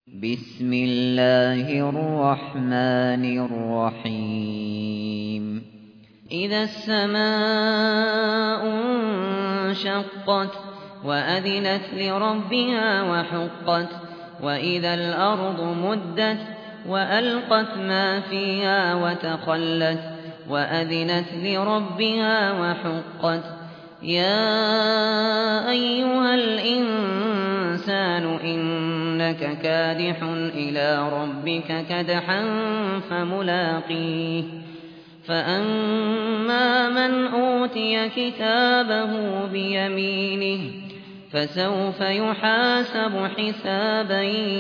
بسم الله الرحمن الرحيم إذا السماء انشقت وأذنت لربها وحقت وإذا الأرض مدت وألقت ما فيها وتخلت وأذنت لربها وحقت يا أيها الإنسان إنك كادح إلى ربك كدحا فملاقيه فأما من أوتي كتابه بيمينه فسوف يحاسب حسابا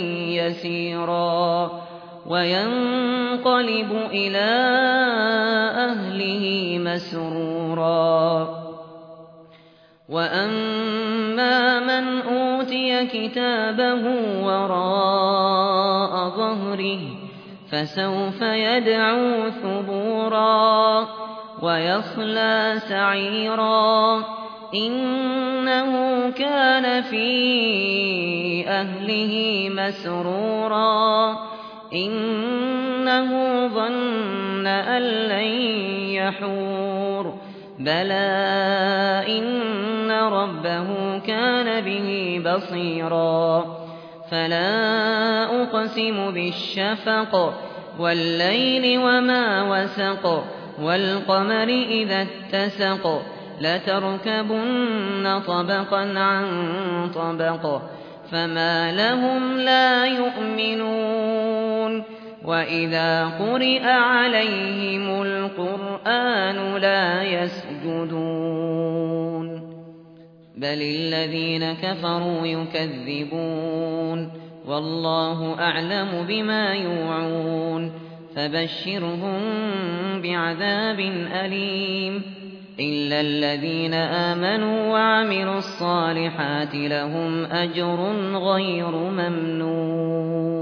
يسيرا وينقلب إلى أهله مسرورا وأما من أوتي كتابه وراء ظهره فسوف يدعو ثبورا ويصلى سعيرا إنه كان في أهله مسرورا إنه ظن أن لن يحور بلى إن ربه كان به بصيرا فلا أقسم بالشفق والليل وما وسق والقمر إذا اتسق لتركبن طبقا عن طبق فما لهم لا يؤمنون وإذا قرئ عليهم القرآن لا يسجدون بل الذين كفروا يكذبون والله أعلم بما يوعون فبشرهم بعذاب أليم إلا الذين آمنوا وعملوا الصالحات لهم أجر غير ممنون